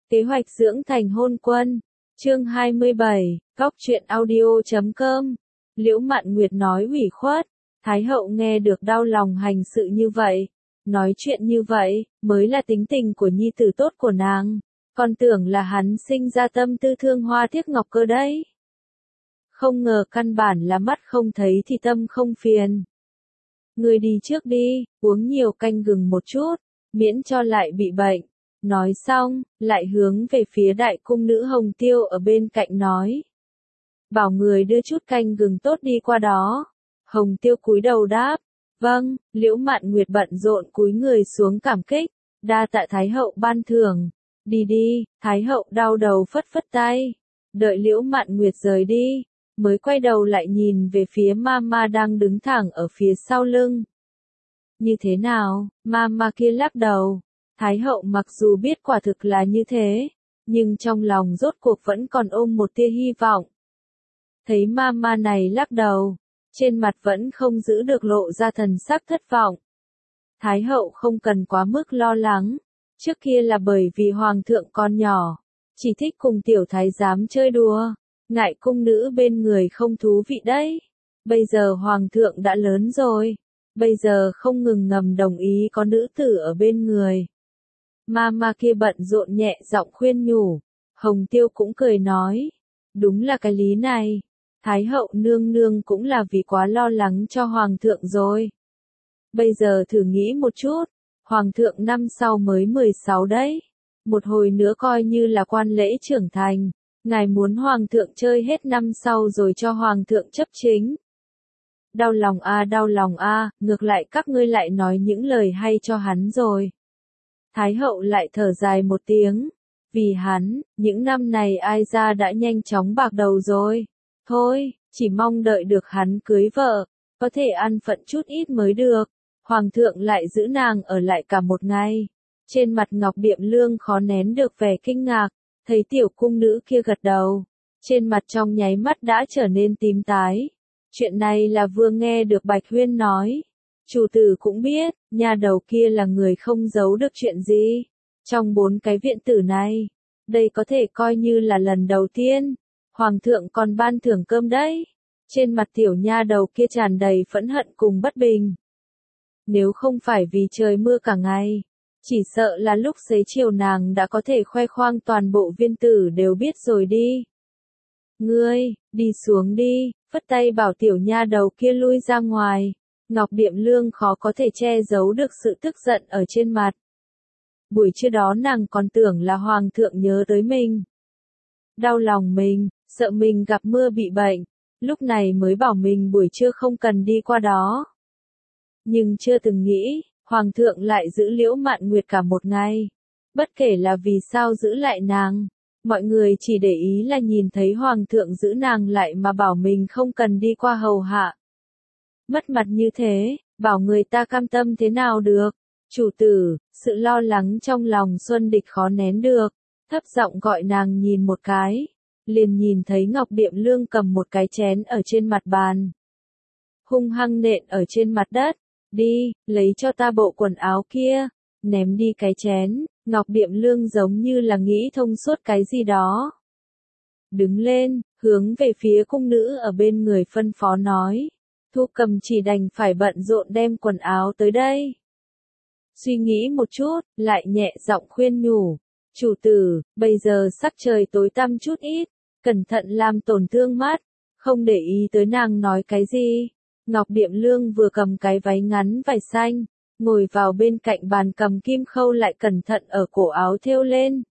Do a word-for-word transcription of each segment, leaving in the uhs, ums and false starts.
Kế hoạch dưỡng thành hôn quân. Chương hai mươi bảy, góc truyện audio chấm com. Liễu Mạn Nguyệt nói ủy khuất, Thái hậu nghe được đau lòng hành sự như vậy, nói chuyện như vậy, mới là tính tình của nhi tử tốt của nàng, còn tưởng là hắn sinh ra tâm tư thương hoa tiếc ngọc cơ đấy. Không ngờ căn bản là mắt không thấy thì tâm không phiền. Người đi trước đi, uống nhiều canh gừng một chút, miễn cho lại bị bệnh. Nói xong, lại hướng về phía đại cung nữ Hồng Tiêu ở bên cạnh nói. Bảo người đưa chút canh gừng tốt đi qua đó. Hồng Tiêu cúi đầu đáp. Vâng, Liễu Mạn Nguyệt bận rộn cúi người xuống cảm kích. Đa tạ Thái hậu ban thưởng. Đi đi, Thái hậu đau đầu phất phất tay. Đợi Liễu Mạn Nguyệt rời đi, mới quay đầu lại nhìn về phía Mama đang đứng thẳng ở phía sau lưng. Như thế nào, Mama kia lắc đầu. Thái hậu mặc dù biết quả thực là như thế, nhưng trong lòng rốt cuộc vẫn còn ôm một tia hy vọng. Thấy Mama này lắc đầu, trên mặt vẫn không giữ được lộ ra thần sắc thất vọng. Thái hậu không cần quá mức lo lắng, trước kia là bởi vì hoàng thượng còn nhỏ, chỉ thích cùng tiểu thái giám chơi đùa, ngại cung nữ bên người không thú vị đấy. Bây giờ hoàng thượng đã lớn rồi, bây giờ không ngừng ngầm đồng ý có nữ tử ở bên người. Mama kia bận rộn nhẹ giọng khuyên nhủ, Hồng Tiêu cũng cười nói, đúng là cái lý này, Thái hậu nương nương cũng là vì quá lo lắng cho hoàng thượng rồi. Bây giờ thử nghĩ một chút, hoàng thượng năm sau mới mười sáu đấy, một hồi nữa coi như là quan lễ trưởng thành, ngài muốn hoàng thượng chơi hết năm sau rồi cho hoàng thượng chấp chính. Đau lòng a đau lòng a, ngược lại các ngươi lại nói những lời hay cho hắn rồi. Thái hậu lại thở dài một tiếng, vì hắn, những năm này ai ra đã nhanh chóng bạc đầu rồi. Thôi, chỉ mong đợi được hắn cưới vợ, có thể ăn phận chút ít mới được. Hoàng thượng lại giữ nàng ở lại cả một ngày. Trên mặt Ngọc Điệm Lương khó nén được vẻ kinh ngạc, thấy tiểu cung nữ kia gật đầu. Trên mặt trong nháy mắt đã trở nên tím tái. Chuyện này là vừa nghe được Bạch Huyên nói. Chủ tử cũng biết, nhà đầu kia là người không giấu được chuyện gì. Trong bốn cái viện tử này, đây có thể coi như là lần đầu tiên. Hoàng thượng còn ban thưởng cơm đấy. Trên mặt tiểu nha đầu kia tràn đầy phẫn hận cùng bất bình. Nếu không phải vì trời mưa cả ngày, chỉ sợ là lúc xế chiều nàng đã có thể khoe khoang toàn bộ viên tử đều biết rồi đi. Ngươi, đi xuống đi, phất tay bảo tiểu nha đầu kia lui ra ngoài. Ngọc Điệm Lương khó có thể che giấu được sự tức giận ở trên mặt. Buổi trưa đó nàng còn tưởng là hoàng thượng nhớ tới mình. Đau lòng mình, sợ mình gặp mưa bị bệnh, lúc này mới bảo mình buổi trưa không cần đi qua đó. Nhưng chưa từng nghĩ, hoàng thượng lại giữ Liễu Mạn Nguyệt cả một ngày. Bất kể là vì sao giữ lại nàng, mọi người chỉ để ý là nhìn thấy hoàng thượng giữ nàng lại mà bảo mình không cần đi qua hầu hạ. Mất mặt như thế, bảo người ta cam tâm thế nào được. Chủ tử, sự lo lắng trong lòng Xuân Địch khó nén được, thấp giọng gọi nàng nhìn một cái, liền nhìn thấy Ngọc Điệm Lương cầm một cái chén ở trên mặt bàn. Hung hăng nện ở trên mặt đất, đi, lấy cho ta bộ quần áo kia, ném đi cái chén. Ngọc Điệm Lương giống như là nghĩ thông suốt cái gì đó. Đứng lên, hướng về phía cung nữ ở bên người phân phó nói. Thu Cầm chỉ đành phải bận rộn đem quần áo tới đây. Suy nghĩ một chút, lại nhẹ giọng khuyên nhủ. Chủ tử, bây giờ sắc trời tối tăm chút ít, cẩn thận làm tổn thương mắt, không để ý tới nàng nói cái gì. Ngọc Điệm Lương vừa cầm cái váy ngắn vải xanh, ngồi vào bên cạnh bàn cầm kim khâu lại cẩn thận ở cổ áo thêu lên.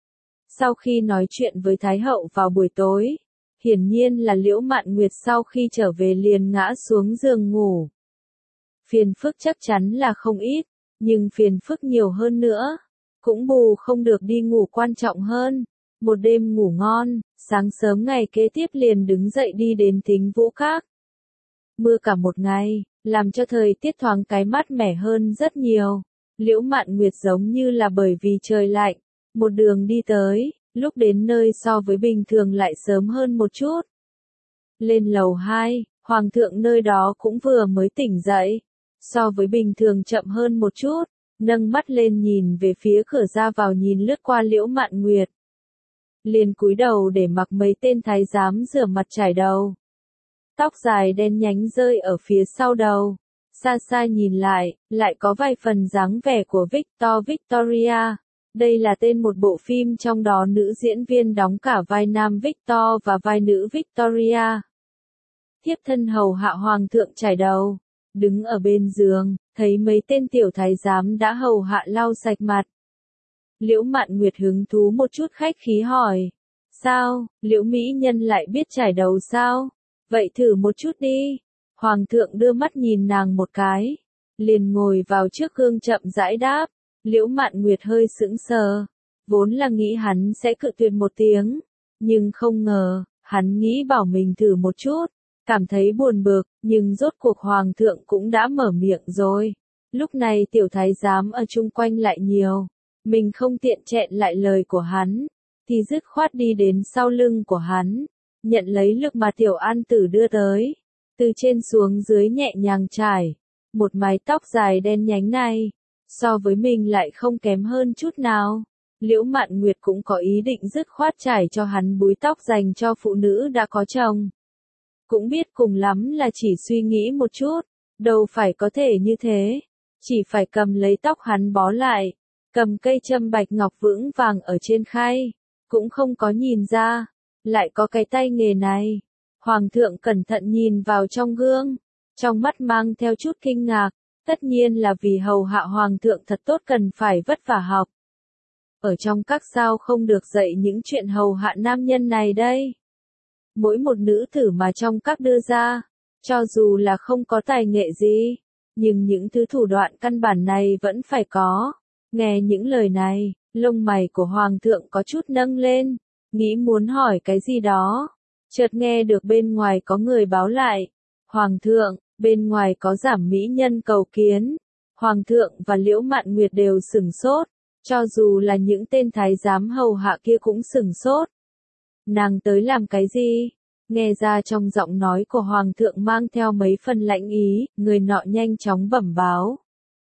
Sau khi nói chuyện với Thái hậu vào buổi tối, hiển nhiên là Liễu Mạn Nguyệt sau khi trở về liền ngã xuống giường ngủ. Phiền phức chắc chắn là không ít, nhưng phiền phức nhiều hơn nữa, cũng bù không được đi ngủ quan trọng hơn. Một đêm ngủ ngon, sáng sớm ngày kế tiếp liền đứng dậy đi đến Thính Vũ Các. Mưa cả một ngày, làm cho thời tiết thoáng cái mát mẻ hơn rất nhiều. Liễu Mạn Nguyệt giống như là bởi vì trời lạnh, một đường đi tới, lúc đến nơi so với bình thường lại sớm hơn một chút. Lên lầu hai, hoàng thượng nơi đó cũng vừa mới tỉnh dậy, so với bình thường chậm hơn một chút, nâng mắt lên nhìn về phía cửa ra vào nhìn lướt qua Liễu Mạn Nguyệt. Liền cúi đầu để mặc mấy tên thái giám rửa mặt chải đầu. Tóc dài đen nhánh rơi ở phía sau đầu. Xa xa nhìn lại, lại có vài phần dáng vẻ của Victor Victoria. Đây là tên một bộ phim trong đó nữ diễn viên đóng cả vai nam Victor và vai nữ Victoria. Thiếp thân hầu hạ hoàng thượng chải đầu, đứng ở bên giường, thấy mấy tên tiểu thái giám đã hầu hạ lau sạch mặt. Liễu Mạn Nguyệt hứng thú một chút khách khí hỏi. Sao, Liễu mỹ nhân lại biết chải đầu sao? Vậy thử một chút đi. Hoàng thượng đưa mắt nhìn nàng một cái. Liền ngồi vào trước gương chậm rãi đáp. Liễu Mạn Nguyệt hơi sững sờ. Vốn là nghĩ hắn sẽ cự tuyệt một tiếng. Nhưng không ngờ, hắn nghĩ bảo mình thử một chút. Cảm thấy buồn bực, nhưng rốt cuộc hoàng thượng cũng đã mở miệng rồi. Lúc này tiểu thái giám ở chung quanh lại nhiều. Mình không tiện chẹn lại lời của hắn. Thì dứt khoát đi đến sau lưng của hắn. Nhận lấy lực mà tiểu an tử đưa tới. Từ trên xuống dưới nhẹ nhàng trải. Một mái tóc dài đen nhánh này. So với mình lại không kém hơn chút nào. Liễu Mạn Nguyệt cũng có ý định dứt khoát trải cho hắn búi tóc dành cho phụ nữ đã có chồng. Cũng biết cùng lắm là chỉ suy nghĩ một chút. Đâu phải có thể như thế. Chỉ phải cầm lấy tóc hắn bó lại. Cầm cây châm bạch ngọc vững vàng ở trên khay. Cũng không có nhìn ra. Lại có cái tay nghề này. Hoàng thượng cẩn thận nhìn vào trong gương. Trong mắt mang theo chút kinh ngạc. Tất nhiên là vì hầu hạ hoàng thượng thật tốt cần phải vất vả học. Ở trong các sao không được dạy những chuyện hầu hạ nam nhân này đây. Mỗi một nữ tử mà trong các đưa ra. Cho dù là không có tài nghệ gì. Nhưng những thứ thủ đoạn căn bản này vẫn phải có. Nghe những lời này, lông mày của hoàng thượng có chút nâng lên. Nghĩ muốn hỏi cái gì đó. Chợt nghe được bên ngoài có người báo lại. Hoàng thượng, bên ngoài có giảm mỹ nhân cầu kiến. Hoàng thượng và Liễu Mạn Nguyệt đều sửng sốt. Cho dù là những tên thái giám hầu hạ kia cũng sửng sốt. Nàng tới làm cái gì? Nghe ra trong giọng nói của hoàng thượng mang theo mấy phần lãnh ý, người nọ nhanh chóng bẩm báo.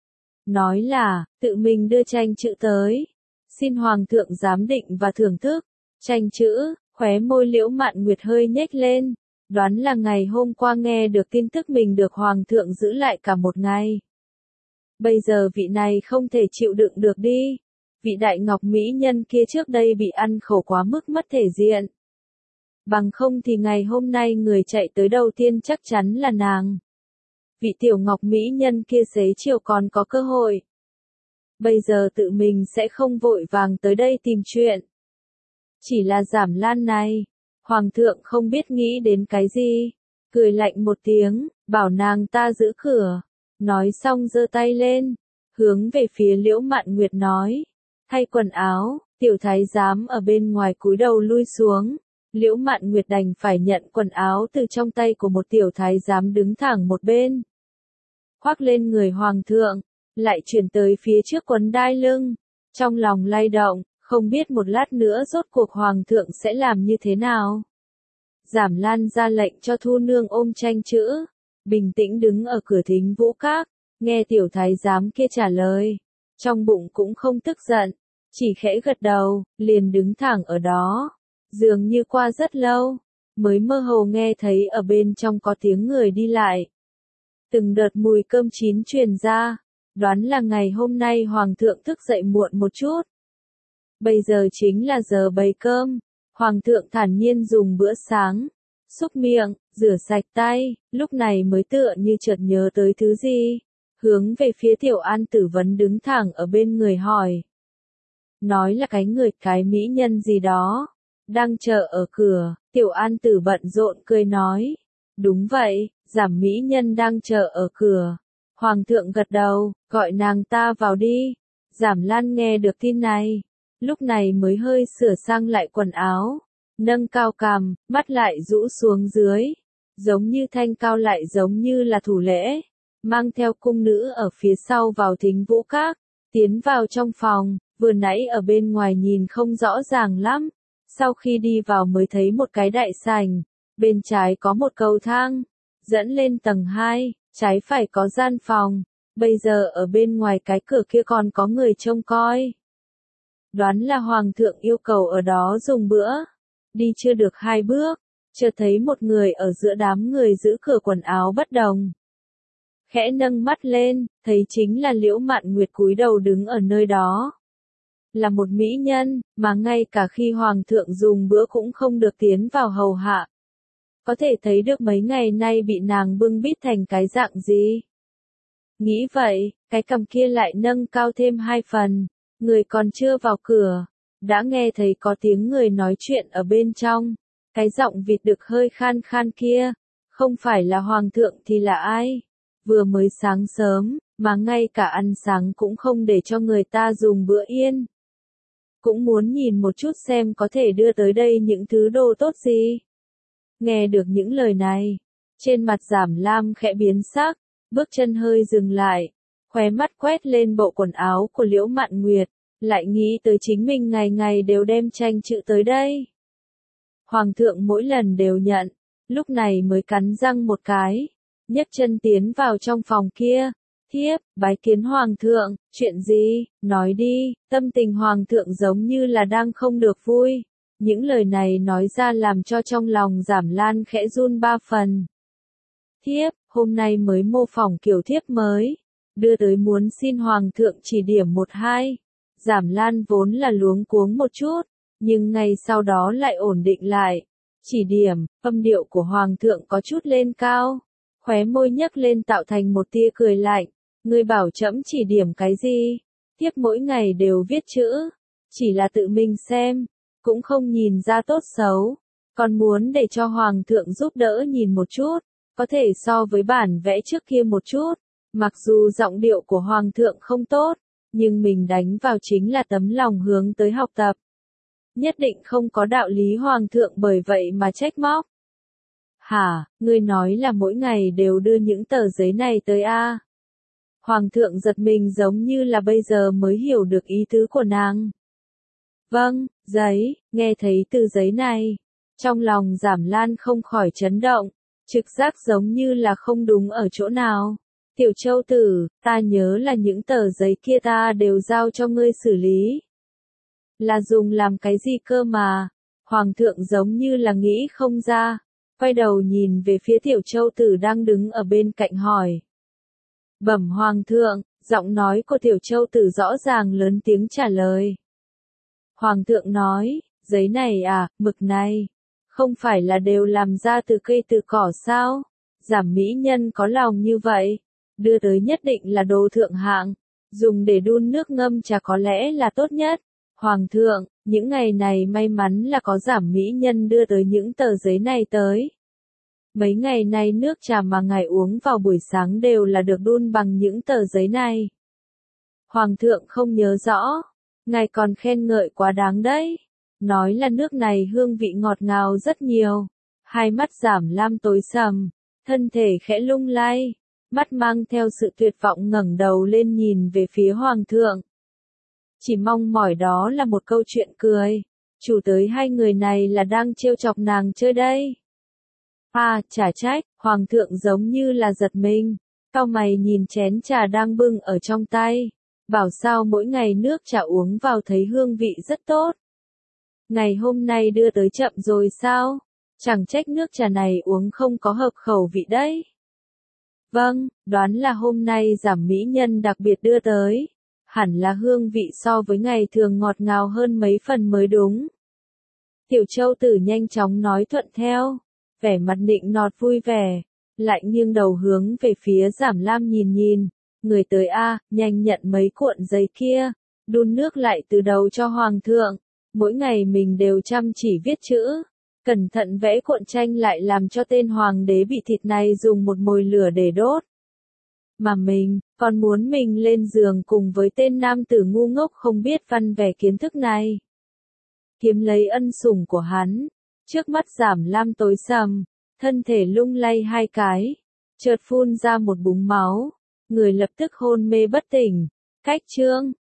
Nói là, tự mình đưa tranh chữ tới. Xin hoàng thượng giám định và thưởng thức. Tranh chữ, khóe môi Liễu Mạn Nguyệt hơi nhếch lên. Đoán là ngày hôm qua nghe được tin tức mình được hoàng thượng giữ lại cả một ngày. Bây giờ vị này không thể chịu đựng được đi. Vị đại ngọc mỹ nhân kia trước đây bị ăn khổ quá mức mất thể diện. Bằng không thì ngày hôm nay người chạy tới đầu tiên chắc chắn là nàng. Vị tiểu ngọc mỹ nhân kia xế chiều còn có cơ hội. Bây giờ tự mình sẽ không vội vàng tới đây tìm chuyện. Chỉ là Giảm Lan này. Hoàng thượng không biết nghĩ đến cái gì. Cười lạnh một tiếng, bảo nàng ta giữ cửa. Nói xong giơ tay lên. Hướng về phía Liễu Mạn Nguyệt nói. Thay quần áo, tiểu thái giám ở bên ngoài cúi đầu lui xuống. Liễu Mạn Nguyệt đành phải nhận quần áo từ trong tay của một tiểu thái giám đứng thẳng một bên. Khoác lên người hoàng thượng, lại chuyển tới phía trước quấn đai lưng. Trong lòng lay động, không biết một lát nữa rốt cuộc hoàng thượng sẽ làm như thế nào. Giảm Lan ra lệnh cho Thu Nương ôm tranh chữ. Bình tĩnh đứng ở cửa Thính Vũ Các, nghe tiểu thái giám kia trả lời. Trong bụng cũng không tức giận, chỉ khẽ gật đầu, liền đứng thẳng ở đó. Dường như qua rất lâu, mới mơ hồ nghe thấy ở bên trong có tiếng người đi lại. Từng đợt mùi cơm chín truyền ra, đoán là ngày hôm nay hoàng thượng thức dậy muộn một chút. Bây giờ chính là giờ bày cơm, hoàng thượng thản nhiên dùng bữa sáng, xúc miệng, rửa sạch tay, lúc này mới tựa như chợt nhớ tới thứ gì. Hướng về phía tiểu an tử vấn đứng thẳng ở bên người hỏi. Nói là cái người cái mỹ nhân gì đó. Đang chờ ở cửa, tiểu an tử bận rộn cười nói. Đúng vậy, Giảm mỹ nhân đang chờ ở cửa. Hoàng thượng gật đầu, gọi nàng ta vào đi. Giảm Lan nghe được tin này. Lúc này mới hơi sửa sang lại quần áo. Nâng cao cằm, mắt lại rũ xuống dưới. Giống như thanh cao lại giống như là thủ lễ. Mang theo cung nữ ở phía sau vào Thính Vũ Các. Tiến vào trong phòng, vừa nãy ở bên ngoài nhìn không rõ ràng lắm. Sau khi đi vào mới thấy một cái đại sảnh. Bên trái có một cầu thang. Dẫn lên tầng hai, trái phải có gian phòng. bây giờ ở bên ngoài cái cửa kia còn có người trông coi. Đoán là hoàng thượng yêu cầu ở đó dùng bữa. Đi chưa được hai bước, chợt thấy một người ở giữa đám người giữ cửa quần áo bất đồng. Khẽ nâng mắt lên, thấy chính là Liễu Mạn Nguyệt cúi đầu đứng ở nơi đó. Là một mỹ nhân, mà ngay cả khi hoàng thượng dùng bữa cũng không được tiến vào hầu hạ. Có thể thấy được mấy ngày nay bị nàng bưng bít thành cái dạng gì. Nghĩ vậy, cái cằm kia lại nâng cao thêm hai phần, người còn chưa vào cửa, đã nghe thấy có tiếng người nói chuyện ở bên trong. Cái giọng vịt đực hơi khan khan kia, không phải là hoàng thượng thì là ai? Vừa mới sáng sớm, mà ngay cả ăn sáng cũng không để cho người ta dùng bữa yên. Cũng muốn nhìn một chút xem có thể đưa tới đây những thứ đồ tốt gì. Nghe được những lời này, trên mặt Giảm Lam khẽ biến sắc, bước chân hơi dừng lại, khóe mắt quét lên bộ quần áo của Liễu Mạn Nguyệt, lại nghĩ tới chính mình ngày ngày đều đem tranh chữ tới đây. Hoàng thượng mỗi lần đều nhận, lúc này mới cắn răng một cái, nhấc chân tiến vào trong phòng kia. Thiếp, bái kiến hoàng thượng, chuyện gì, nói đi, tâm tình hoàng thượng giống như là đang không được vui. Những lời này nói ra làm cho trong lòng Giảm Lan khẽ run ba phần. Thiếp, hôm nay mới mô phỏng kiểu thiếp mới, đưa tới muốn xin hoàng thượng chỉ điểm một hai. Giảm Lan vốn là luống cuống một chút, nhưng ngay sau đó lại ổn định lại. Chỉ điểm, âm điệu của hoàng thượng có chút lên cao, khóe môi nhấc lên tạo thành một tia cười lạnh. Ngươi bảo trẫm chỉ điểm cái gì? Thiếp mỗi ngày đều viết chữ, chỉ là tự mình xem, cũng không nhìn ra tốt xấu, còn muốn để cho hoàng thượng giúp đỡ nhìn một chút, có thể so với bản vẽ trước kia một chút. Mặc dù giọng điệu của hoàng thượng không tốt, nhưng mình đánh vào chính là tấm lòng hướng tới học tập. Nhất định không có đạo lý hoàng thượng bởi vậy mà trách móc. Hả, ngươi nói là mỗi ngày đều đưa những tờ giấy này tới a? Hoàng thượng giật mình giống như là bây giờ mới hiểu được ý tứ của nàng. Vâng, giấy, nghe thấy từ giấy này. Trong lòng Giảm Lan không khỏi chấn động, trực giác giống như là không đúng ở chỗ nào. Tiểu Châu tử, ta nhớ là những tờ giấy kia ta đều giao cho ngươi xử lý. Là dùng làm cái gì cơ mà? Hoàng thượng giống như là nghĩ không ra, quay đầu nhìn về phía Tiểu Châu tử đang đứng ở bên cạnh hỏi. Bẩm hoàng thượng, giọng nói của Tiểu Châu tử rõ ràng lớn tiếng trả lời. Hoàng thượng nói, giấy này à, mực này, không phải là đều làm ra từ cây từ cỏ sao? Giảm mỹ nhân có lòng như vậy, đưa tới nhất định là đồ thượng hạng, dùng để đun nước ngâm trà có lẽ là tốt nhất. Hoàng thượng, những ngày này may mắn là có giảm mỹ nhân đưa tới những tờ giấy này tới. Mấy ngày nay nước trà mà ngài uống vào buổi sáng đều là được đun bằng những tờ giấy này. Hoàng thượng không nhớ rõ, ngài còn khen ngợi quá đáng đấy. Nói là nước này hương vị ngọt ngào rất nhiều. Hai mắt Giảm Lam tối sầm, thân thể khẽ lung lay, mắt mang theo sự tuyệt vọng ngẩng đầu lên nhìn về phía hoàng thượng. Chỉ mong mỏi đó là một câu chuyện cười. Chủ tới hai người này là đang trêu chọc nàng chơi đây. À, chả trách, hoàng thượng giống như là giật mình, cau mày nhìn chén trà đang bưng ở trong tay, bảo sao mỗi ngày nước trà uống vào thấy hương vị rất tốt. Ngày hôm nay đưa tới chậm rồi sao? Chẳng trách nước trà này uống không có hợp khẩu vị đấy. Vâng, đoán là hôm nay giảm mỹ nhân đặc biệt đưa tới, hẳn là hương vị so với ngày thường ngọt ngào hơn mấy phần mới đúng. Tiểu Châu tử nhanh chóng nói thuận theo. Vẻ mặt nịnh nọt vui vẻ, lại nghiêng đầu hướng về phía Giảm Lam nhìn nhìn, người tới a, nhanh nhận mấy cuộn giấy kia, đun nước lại từ đầu cho hoàng thượng, mỗi ngày mình đều chăm chỉ viết chữ, cẩn thận vẽ cuộn tranh lại làm cho tên hoàng đế bị thịt này dùng một mồi lửa để đốt. Mà mình, còn muốn mình lên giường cùng với tên nam tử ngu ngốc không biết văn vẻ kiến thức này. Kiếm lấy ân sủng của hắn. Trước mắt Giảm Lam tối sầm, thân thể lung lay hai cái, chợt phun ra một búng máu, người lập tức hôn mê bất tỉnh. Cách chương